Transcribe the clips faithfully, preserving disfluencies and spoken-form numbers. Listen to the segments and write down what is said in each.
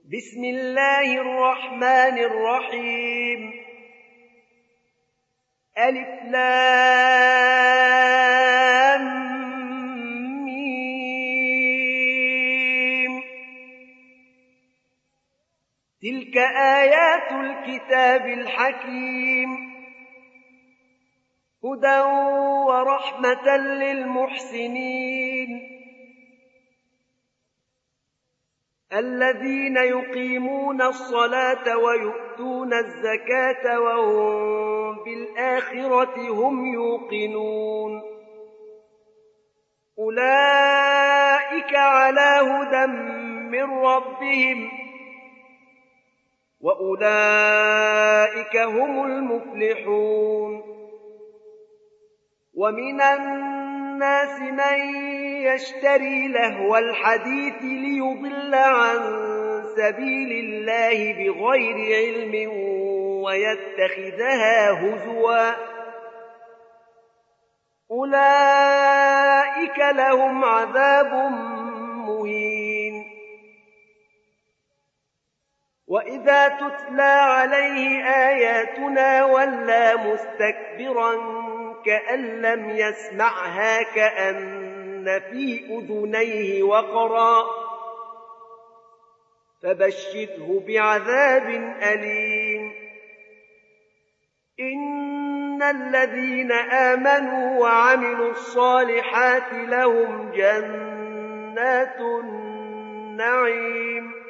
بسم الله الرحمن الرحيم. ألف لام ميم. تلك آيات الكتاب الحكيم، هدى ورحمة للمحسنين الذين يقيمون الصلاة ويؤتون الزكاة وهم بالآخرة هم يوقنون. أولئك على هدى من ربهم وأولئك هم المفلحون. ومن الناس من يشتري لهو الحديث ليضل عن سبيل الله بغير علم ويتخذها هزوا، أولئك لهم عذاب مهين. وإذا تتلى عليه آياتنا ولى مستكبرا كأن لم يسمعها كأن في أذنيه وقرا، فبشره بعذاب أليم. إن الذين آمنوا وعملوا الصالحات لهم جنات النعيم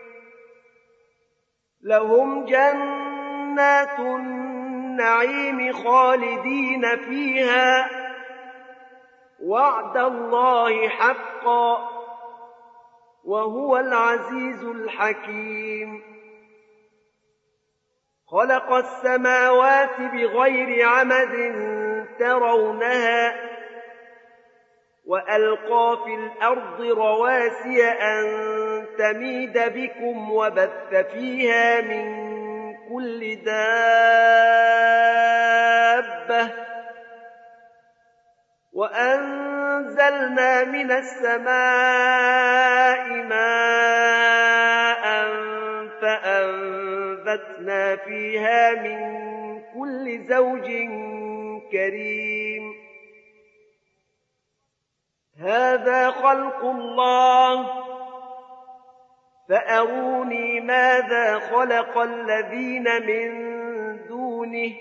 لهم جنات النعيم خالدين فيها، وعد الله حقا وهو العزيز الحكيم. خلق السماوات بغير عمد ترونها وألقى في الأرض رواسي أن تميد بكم وبث فيها من كل دابة، وأنزلنا من السماء ماء فأنبتنا فيها من كل زوج كريم. هذا خلق الله فأروني ماذا خلق الذين من دونه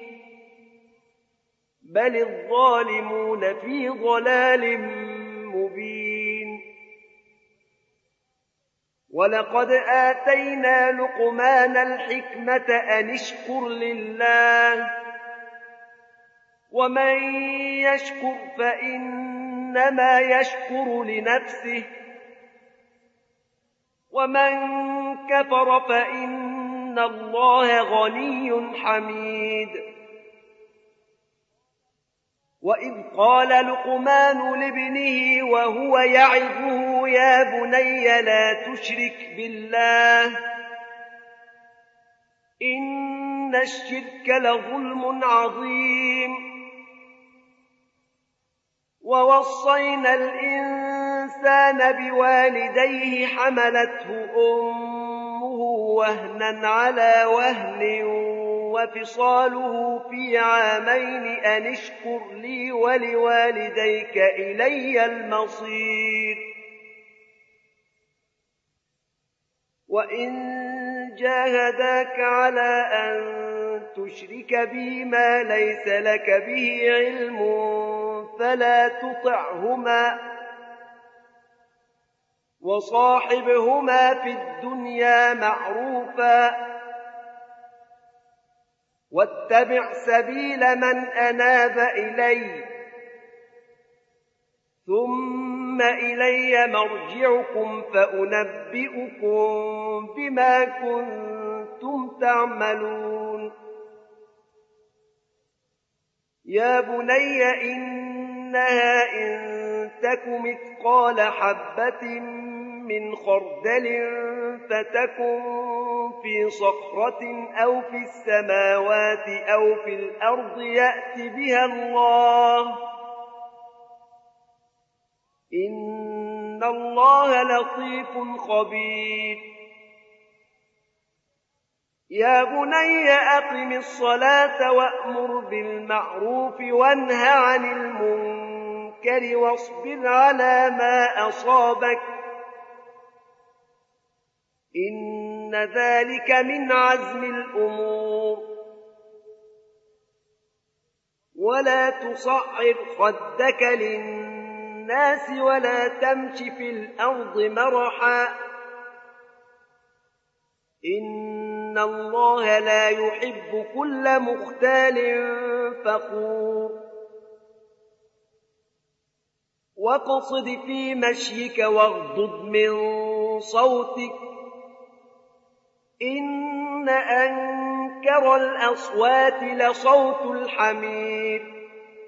بل الظالمون في ضلال مبين. ولقد آتينا لقمان الحكمة أن اشكر لله، ومن يشكر فإنما يشكر لنفسه، ومن كفر فإن الله غني حميد. وإذ قال لقمان لابنه وهو يعظه يا بني لا تشرك بالله إن الشرك لظلم عظيم. ووصينا الإنسان بوالديه حملته أمه وهنا على وهن وفصاله في عامين أن اشكر لي ولوالديك إلي المصير. وإن جاهداك على أن تشرك بي ما ليس لك به علم فلا تطعهما، وصاحبهما في الدنيا معروفا، واتبع سبيل من أناب إلي، ثم إلي مرجعكم فأنبئكم بما كنتم تعملون. يا بني إنها إن تك مثقال حبة من خردل فتكن في صخرة أو في السماوات أو في الأرض يأت بها الله، إن الله لطيف خبير. يا بني أقم الصلاة وأمر بالمعروف وانه عن المنكر واصبر على ما أصابك إن ذلك من عزم الأمور ولا تصعر خدك للناس ولا تمش في الأرض مرحا إن الله لا يحب كل مختال فخور واقصد في مشيك واغضض من صوتك إن أنكر الأصوات لصوت الحمير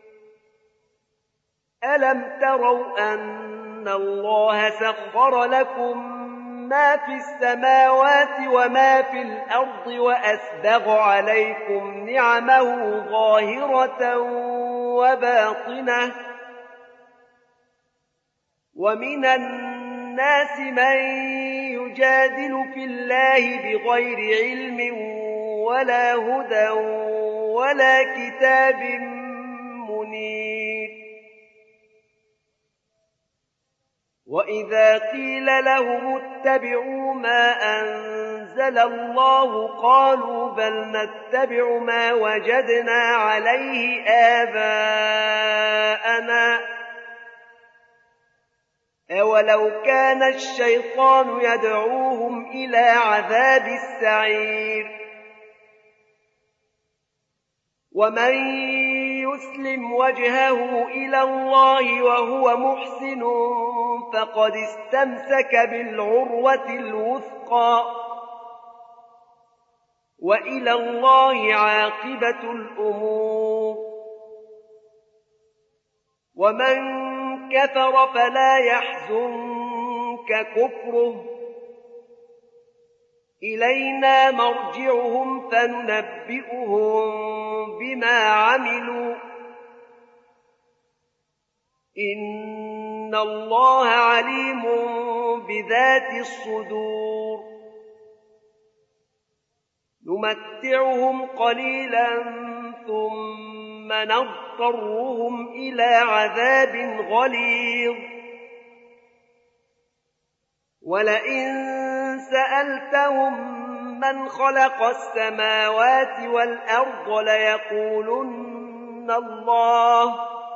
ألم تروا أن الله سخر لكم ما في السماوات وما في الأرض وأسبغ عليكم نعمه ظاهرة وباطنة ومن الناس من يجادل في الله بغير علم ولا هدى ولا كتاب منير وإذا قيل لهم اتبعوا ما أنزل الله قالوا بل نتبع ما وجدنا عليه آباءنا أولو كان الشيطان يدعوهم إلى عذاب السعير ومن يسلم وجهه إلى الله وهو محسن فقد استمسك بالعروة الوثقى وإلى الله عاقبة الأمور ومن كفر فلا يحزنك كفره إلينا مرجعهم فننبئهم بما عملوا إن الله عليم بذات الصدور نمتعهم قليلا ثم نضطرهم إلى عذاب غليظ ولئن سألتهم من خلق السماوات والأرض ليقولن الله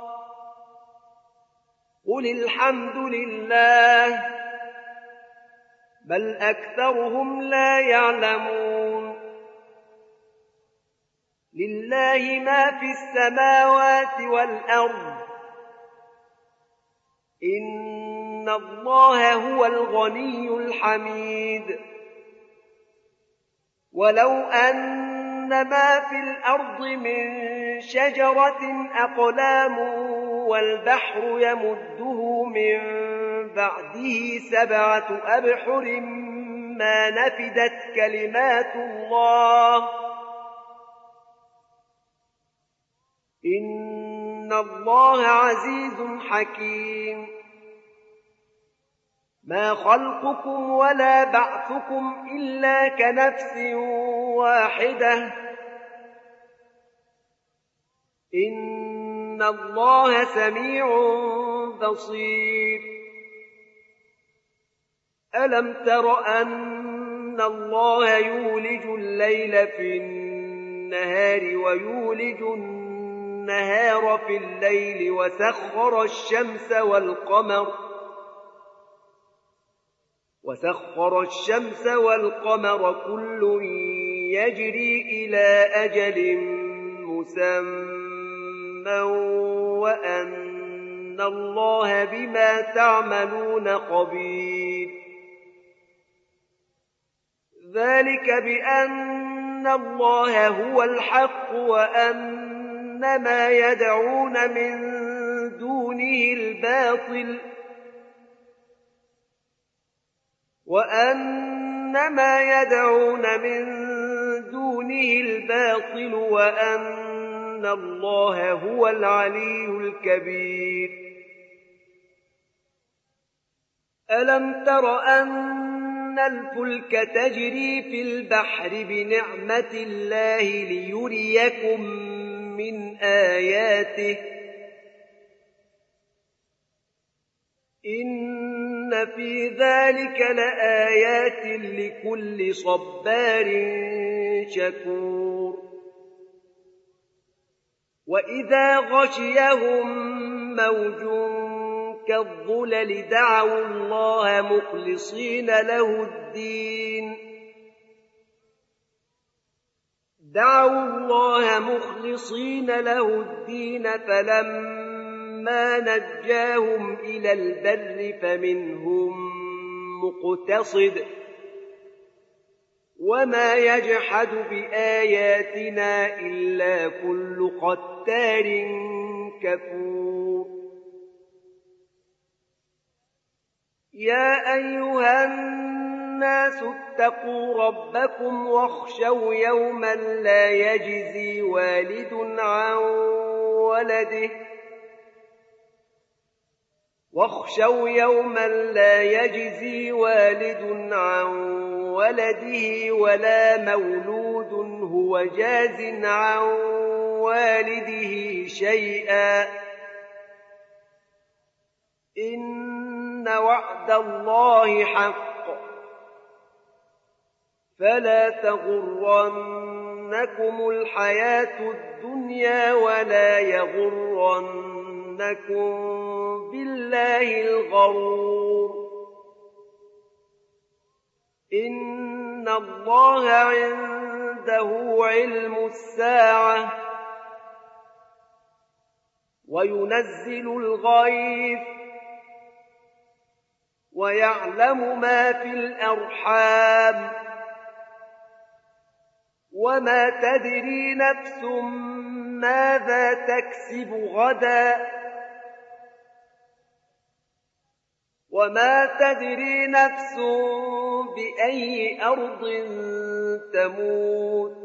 قل الحمد لله بل أكثرهم لا يعلمون لله ما في السماوات والأرض إن الله هو الغني الحميد ولو أن ما في الأرض من شجرة أقلام والبحر يمده من بعده سبعة أبحر ما نفدت كلمات الله إن الله عزيز حكيم ما خلقكم ولا بعثكم إلا كنفس واحدة إن الله سميع بصير ألم تر أن الله يولج الليل في النهار ويولج النهار في الليل وسخر الشمس والقمر وسخر الشمس والقمر كل يجري إلى أجل مسمى وأن الله بما تعملون خبير ذلك بأن الله هو الحق وأن ما يدعون من دونه الباطل وأن ما يدعون من دونه الباطل وأن الله هو العلي الكبير ألم تر أن الفلك تجري في البحر بنعمة الله ليريكم من آياته إن في ذلك لآيات لكل صبار شكور وإذا غشيهم موج كالظلل دعوا الله مخلصين له الدين دعوا الله مخلصين له الدين فلما نجاهم إلى البر فمنهم مقتصد وما يجحد بآياتنا إلا كل ختار كفور يا أيها الناس اتقوا ربكم واخشوا يوما لا يجزي والد عن ولده واخشوا يوما لا يجزي والد عن ولده ولا مولود هو جاز عن والده شيئا إن وعد الله حق فلا تغرنكم الحياة الدنيا ولا يغرنكم بالله الغرور إن الله عنده علم الساعة وينزل الغيث ويعلم ما في الأرحام وما تدري نفس ماذا تكسب غدا وما تدري نفس بأي أرض تموت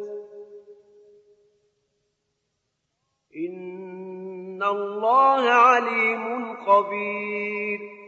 إن الله عليم خبير